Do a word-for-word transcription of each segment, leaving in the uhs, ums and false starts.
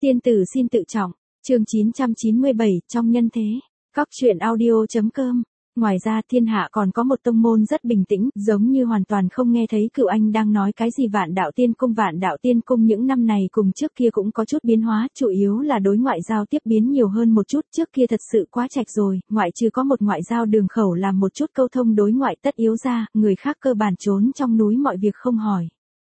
Tiên tử xin tự trọng, chương chín trăm chín mươi bảy, trong nhân thế, Cóc truyện audio.com. Ngoài ra thiên hạ còn có một tông môn rất bình tĩnh, giống như hoàn toàn không nghe thấy Cựu Anh đang nói cái gì. Vạn Đạo Tiên Cung. Vạn Đạo Tiên Cung những năm này cùng trước kia cũng có chút biến hóa, chủ yếu là đối ngoại giao tiếp biến nhiều hơn một chút. Trước kia thật sự quá chạch rồi, ngoại trừ có một ngoại giao đường khẩu làm một chút câu thông đối ngoại tất yếu ra, người khác cơ bản trốn trong núi mọi việc không hỏi.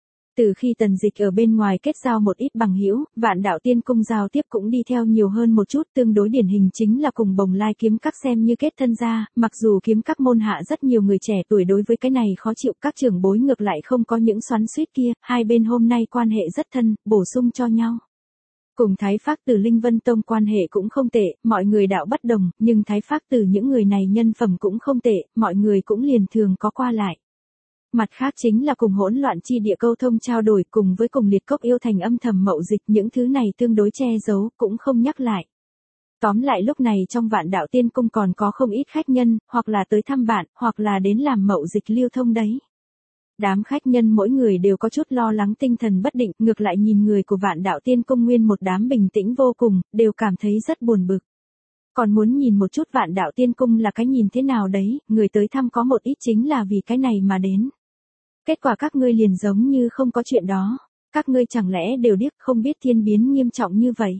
Từ khi Tần Dịch ở bên ngoài kết giao một ít bằng hữu, Vạn Đạo Tiên Cung giao tiếp cũng đi theo nhiều hơn một chút. Tương đối điển hình chính là cùng Bồng Lai kiếm các xem như kết thân ra, mặc dù kiếm các môn hạ rất nhiều người trẻ tuổi đối với cái này khó chịu, các trưởng bối ngược lại không có những xoắn xuýt kia, hai bên hôm nay quan hệ rất thân, bổ sung cho nhau. Cùng Thái Phác Tử Linh Vân Tông quan hệ cũng không tệ, mọi người đạo bất đồng, nhưng Thái Phác Tử những người này nhân phẩm cũng không tệ, mọi người cũng liền thường có qua lại. Mặt khác chính là cùng hỗn loạn chi địa câu thông trao đổi, cùng với cùng liệt cốc yêu thành âm thầm mậu dịch, những thứ này tương đối che giấu, cũng không nhắc lại. Tóm lại lúc này trong Vạn Đạo Tiên Cung còn có không ít khách nhân, hoặc là tới thăm bạn, hoặc là đến làm mậu dịch lưu thông đấy. Đám khách nhân mỗi người đều có chút lo lắng, tinh thần bất định, ngược lại nhìn người của Vạn Đạo Tiên Cung nguyên một đám bình tĩnh vô cùng, đều cảm thấy rất buồn bực. Còn muốn nhìn một chút Vạn Đạo Tiên Cung là cái nhìn thế nào đấy, người tới thăm có một ít chính là vì cái này mà đến. Kết quả các ngươi liền giống như không có chuyện đó, các ngươi chẳng lẽ đều điếc không biết thiên biến nghiêm trọng như vậy.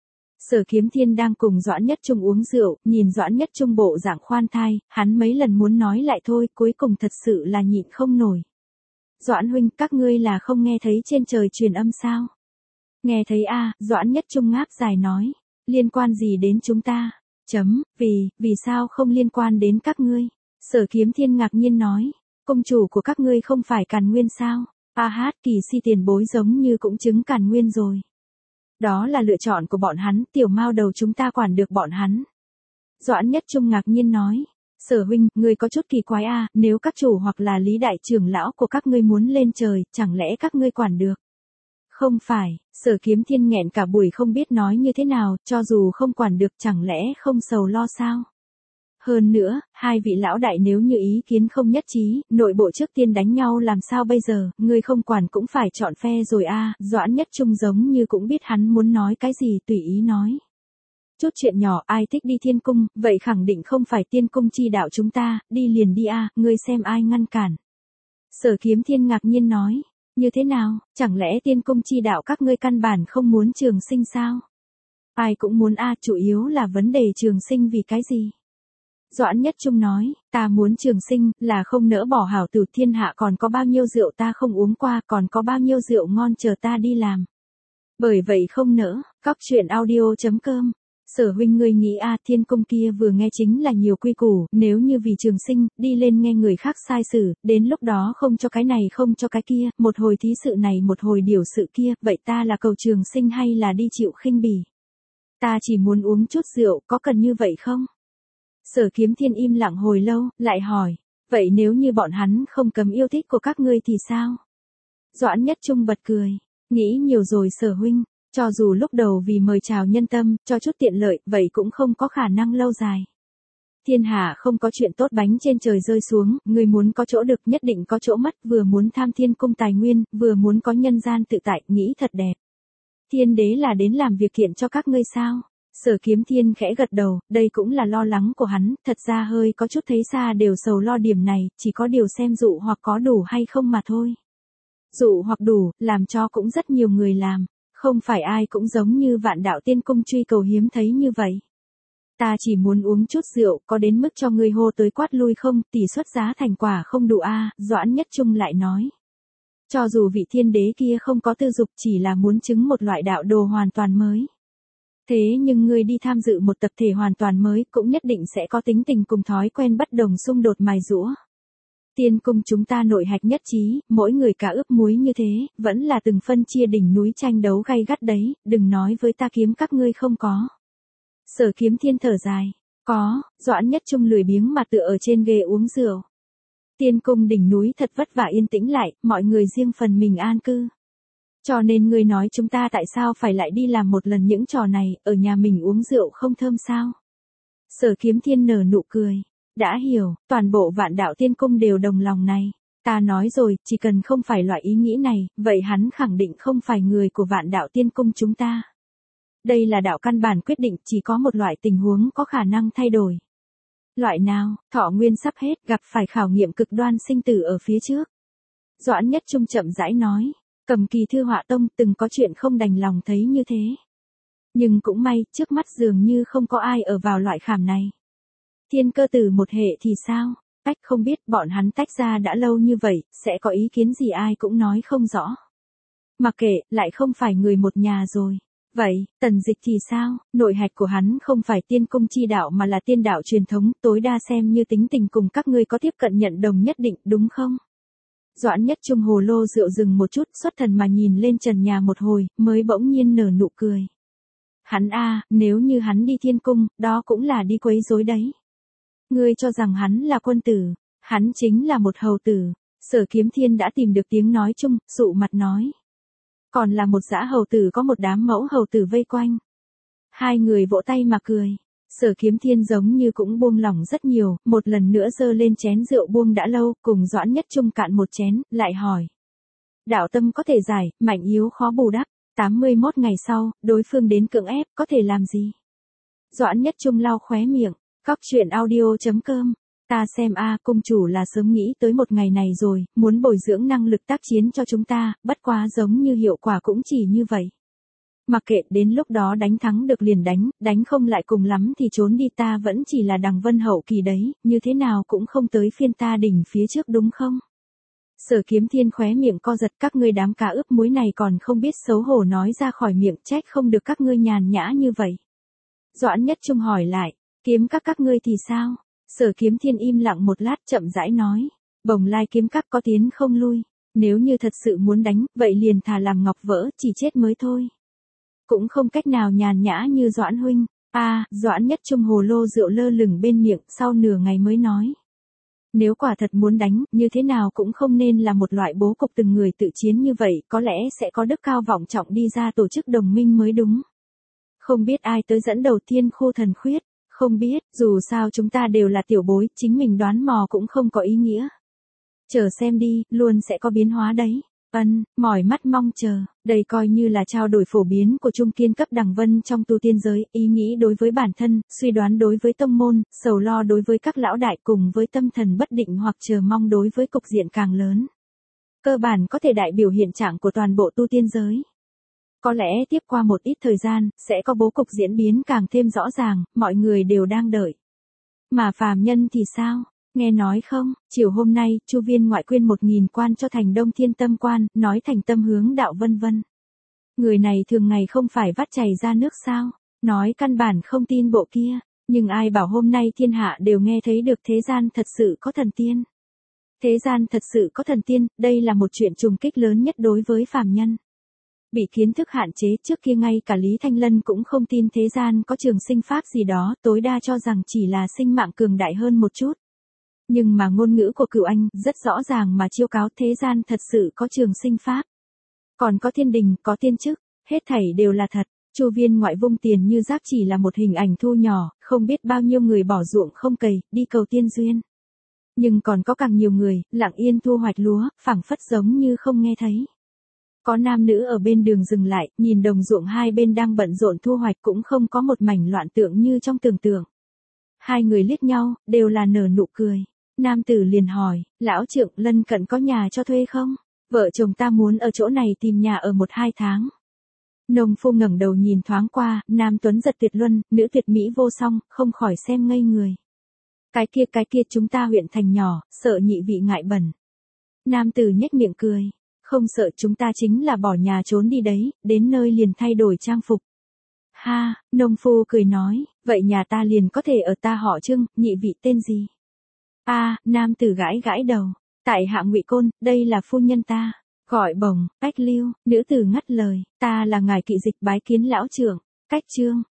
Sở Kiếm Thiên đang cùng Doãn Nhất Trung uống rượu, nhìn Doãn Nhất Trung bộ dạng khoan thai, hắn mấy lần muốn nói lại thôi, cuối cùng thật sự là nhịn không nổi. Doãn huynh, các ngươi là không nghe thấy trên trời truyền âm sao? Nghe thấy a, à, Doãn Nhất Trung ngáp dài nói, liên quan gì đến chúng ta? Chấm, vì, vì sao không liên quan đến các ngươi? Sở Kiếm Thiên ngạc nhiên nói. Công chủ của các ngươi không phải Càn Nguyên sao? A hát, Kỳ Si tiền bối giống như cũng chứng Càn Nguyên rồi. Đó là lựa chọn của bọn hắn, tiểu mao đầu chúng ta quản được bọn hắn. Doãn Nhất Trung ngạc nhiên nói. Sở huynh, ngươi có chút kỳ quái a, à, nếu các chủ hoặc là Lý đại trưởng lão của các ngươi muốn lên trời, chẳng lẽ các ngươi quản được? Không phải, Sở Kiếm Thiên nghẹn cả buổi không biết nói như thế nào, cho dù không quản được chẳng lẽ không sầu lo sao? Hơn nữa, hai vị lão đại nếu như ý kiến không nhất trí, nội bộ trước tiên đánh nhau làm sao bây giờ, ngươi không quản cũng phải chọn phe rồi a. À, Doãn Nhất Trung giống như cũng biết hắn muốn nói cái gì, tùy ý nói. Chút chuyện nhỏ, ai thích đi thiên cung, vậy khẳng định không phải tiên cung chi đạo chúng ta, đi liền đi a, à, ngươi xem ai ngăn cản. Sở Kiếm Thiên ngạc nhiên nói, như thế nào, chẳng lẽ tiên cung chi đạo các ngươi căn bản không muốn trường sinh sao? Ai cũng muốn a, à, chủ yếu là vấn đề trường sinh vì cái gì? Doãn Nhất Trung nói, ta muốn trường sinh, là không nỡ bỏ hảo tử, thiên hạ còn có bao nhiêu rượu ta không uống qua, còn có bao nhiêu rượu ngon chờ ta đi làm. Bởi vậy không nỡ, Cóc truyện audio.com. Sở huynh ngươi nghĩ a, à, thiên cung kia vừa nghe chính là nhiều quy củ, nếu như vì trường sinh, đi lên nghe người khác sai xử, đến lúc đó không cho cái này không cho cái kia, một hồi thí sự này một hồi điều sự kia, vậy ta là cầu trường sinh hay là đi chịu khinh bỉ? Ta chỉ muốn uống chút rượu, có cần như vậy không? Sở Kiếm Thiên im lặng hồi lâu, lại hỏi, vậy nếu như bọn hắn không cấm yêu thích của các ngươi thì sao? Doãn Nhất Trung bật cười, nghĩ nhiều rồi Sở huynh, cho dù lúc đầu vì mời chào nhân tâm, cho chút tiện lợi, vậy cũng không có khả năng lâu dài. Thiên hạ không có chuyện tốt bánh trên trời rơi xuống, người muốn có chỗ được nhất định có chỗ mất, vừa muốn tham thiên cung tài nguyên, vừa muốn có nhân gian tự tại, nghĩ thật đẹp. Thiên đế là đến làm việc kiện cho các ngươi sao? Sở Kiếm Thiên khẽ gật đầu, đây cũng là lo lắng của hắn, thật ra hơi có chút thấy xa đều sầu lo điểm này, chỉ có điều xem dụ hoặc có đủ hay không mà thôi. Dụ hoặc đủ, làm cho cũng rất nhiều người làm, không phải ai cũng giống như Vạn Đạo Tiên Cung truy cầu hiếm thấy như vậy. Ta chỉ muốn uống chút rượu, có đến mức cho ngươi hô tới quát lui không, tỷ suất giá thành quả không đủ a, à, Doãn Nhất Trung lại nói. Cho dù vị thiên đế kia không có tư dục, chỉ là muốn chứng một loại đạo đồ hoàn toàn mới. Thế nhưng ngươi đi tham dự một tập thể hoàn toàn mới, cũng nhất định sẽ có tính tình cùng thói quen bất đồng xung đột mài giũa. Tiên cung chúng ta nội hạch nhất trí, mỗi người cả ướp muối như thế, vẫn là từng phân chia đỉnh núi tranh đấu gay gắt đấy, đừng nói với ta kiếm các ngươi không có. Sở Kiếm Thiên thở dài, có, Doãn Nhất Trung lười biếng mà tựa ở trên ghế uống rượu. Tiên cung đỉnh núi thật vất vả yên tĩnh lại, mọi người riêng phần mình an cư. Cho nên ngươi nói chúng ta tại sao phải lại đi làm một lần những trò này, ở nhà mình uống rượu không thơm sao? Sở Kiếm Thiên nở nụ cười, đã hiểu, toàn bộ Vạn Đạo Tiên Cung đều đồng lòng này. Ta nói rồi, chỉ cần không phải loại ý nghĩ này, vậy hắn khẳng định không phải người của Vạn Đạo Tiên Cung chúng ta. Đây là đạo căn bản quyết định, chỉ có một loại tình huống có khả năng thay đổi. Loại nào? Thọ nguyên sắp hết, gặp phải khảo nghiệm cực đoan sinh tử ở phía trước. Doãn Nhất Trung chậm rãi nói, Cầm Kỳ Thư Họa Tông từng có chuyện không đành lòng thấy như thế. Nhưng cũng may, trước mắt dường như không có ai ở vào loại khảm này. Thiên Cơ Tử một hệ thì sao? Tách không biết, bọn hắn tách ra đã lâu như vậy, sẽ có ý kiến gì ai cũng nói không rõ. Mặc kệ, lại không phải người một nhà rồi. Vậy, Tần Dịch thì sao? Nội hạch của hắn không phải tiên cung chi đạo mà là tiên đạo truyền thống, tối đa xem như tính tình cùng các ngươi có tiếp cận nhận đồng nhất định, đúng không? Doãn Nhất Trung hồ lô rượu dừng một chút, xuất thần mà nhìn lên trần nhà một hồi, mới bỗng nhiên nở nụ cười. Hắn a, nếu như hắn đi thiên cung, đó cũng là đi quấy rối đấy. Ngươi cho rằng hắn là quân tử, hắn chính là một hầu tử. Sở Kiếm Thiên đã tìm được tiếng nói chung, sụ mặt nói. Còn là một dã hầu tử có một đám mẫu hầu tử vây quanh. Hai người vỗ tay mà cười. Sở Kiếm Thiên giống như cũng buông lỏng rất nhiều, một lần nữa giơ lên chén rượu buông đã lâu, cùng Doãn Nhất Trung cạn một chén, lại hỏi. Đạo tâm có thể giải, mạnh yếu khó bù đắp, tám mươi mốt ngày sau, đối phương đến cưỡng ép, có thể làm gì? Doãn Nhất Trung lau khóe miệng, Cóc truyện audio chấm com. Ta xem a, cung chủ là sớm nghĩ tới một ngày này rồi, muốn bồi dưỡng năng lực tác chiến cho chúng ta, bất quá giống như hiệu quả cũng chỉ như vậy. Mặc kệ, đến lúc đó đánh thắng được liền đánh, đánh không lại cùng lắm thì trốn đi, ta vẫn chỉ là đằng vân hậu kỳ đấy, như thế nào cũng không tới phiên ta đỉnh phía trước đúng không? Sở Kiếm Thiên khóe miệng co giật, các ngươi đám cá ướp muối này còn không biết xấu hổ nói ra khỏi miệng, trách không được các ngươi nhàn nhã như vậy. Doãn Nhất Trung hỏi lại, kiếm các các ngươi thì sao? Sở Kiếm Thiên im lặng một lát chậm rãi nói, Bồng Lai kiếm các có tiến không lui, nếu như thật sự muốn đánh, vậy liền thà làm ngọc vỡ, chỉ chết mới thôi. Cũng không cách nào nhàn nhã như Doãn huynh. A, à, Doãn Nhất Trung hồ lô rượu lơ lửng bên miệng, sau nửa ngày mới nói. Nếu quả thật muốn đánh, như thế nào cũng không nên là một loại bố cục từng người tự chiến như vậy, có lẽ sẽ có đức cao vọng trọng đi ra tổ chức đồng minh mới đúng. Không biết ai tới dẫn đầu Thiên Khu Thần Khuyết, không biết, dù sao chúng ta đều là tiểu bối, chính mình đoán mò cũng không có ý nghĩa. Chờ xem đi, luôn sẽ có biến hóa đấy. Ân, mỏi mắt mong chờ, đây coi như là trao đổi phổ biến của trung kiên cấp đẳng vân trong tu tiên giới, ý nghĩ đối với bản thân, suy đoán đối với tông môn, sầu lo đối với các lão đại cùng với tâm thần bất định hoặc chờ mong đối với cục diện càng lớn. Cơ bản có thể đại biểu hiện trạng của toàn bộ tu tiên giới. Có lẽ tiếp qua một ít thời gian, sẽ có bố cục diễn biến càng thêm rõ ràng, mọi người đều đang đợi. Mà phàm nhân thì sao? Nghe nói không, chiều hôm nay, Chu Viên ngoại quyên một nghìn quan cho thành Đông Thiên Tâm quan, nói thành tâm hướng đạo vân vân. Người này thường ngày không phải vắt chảy ra nước sao, nói căn bản không tin bộ kia, nhưng ai bảo hôm nay thiên hạ đều nghe thấy được thế gian thật sự có thần tiên. Thế gian thật sự có thần tiên, đây là một chuyện trùng kích lớn nhất đối với phàm nhân. Bị kiến thức hạn chế, trước kia ngay cả Lý Thanh Lân cũng không tin thế gian có trường sinh pháp gì đó, tối đa cho rằng chỉ là sinh mạng cường đại hơn một chút. Nhưng mà ngôn ngữ của Cửu Anh rất rõ ràng mà chiêu cáo thế gian thật sự có trường sinh pháp. Còn có thiên đình, có tiên chức, hết thảy đều là thật. Chu Viên ngoại vung tiền như rác chỉ là một hình ảnh thu nhỏ, không biết bao nhiêu người bỏ ruộng không cày, đi cầu tiên duyên. Nhưng còn có càng nhiều người, lặng yên thu hoạch lúa, phảng phất giống như không nghe thấy. Có nam nữ ở bên đường dừng lại, nhìn đồng ruộng hai bên đang bận rộn thu hoạch cũng không có một mảnh loạn tượng như trong tưởng tượng. Hai người liếc nhau, đều là nở nụ cười. Nam tử liền hỏi, lão trượng lân cận có nhà cho thuê không? Vợ chồng ta muốn ở chỗ này tìm nhà ở một hai tháng. Nông phu ngẩng đầu nhìn thoáng qua, nam tuấn giật tuyệt luân, nữ tuyệt mỹ vô song, không khỏi xem ngây người. Cái kia cái kia chúng ta huyện thành nhỏ, sợ nhị vị ngại bẩn. Nam tử nhếch miệng cười, không sợ, chúng ta chính là bỏ nhà trốn đi đấy, đến nơi liền thay đổi trang phục. Ha, nông phu cười nói, vậy nhà ta liền có thể ở, ta họ Trương, nhị vị tên gì? A, à, nam tử gãi gãi đầu, tại hạ Ngụy Côn, đây là phu nhân ta, gọi Bồng, Cách Lưu, nữ tử ngắt lời, ta là ngài kỵ dịch bái kiến lão trưởng, Cách Trương.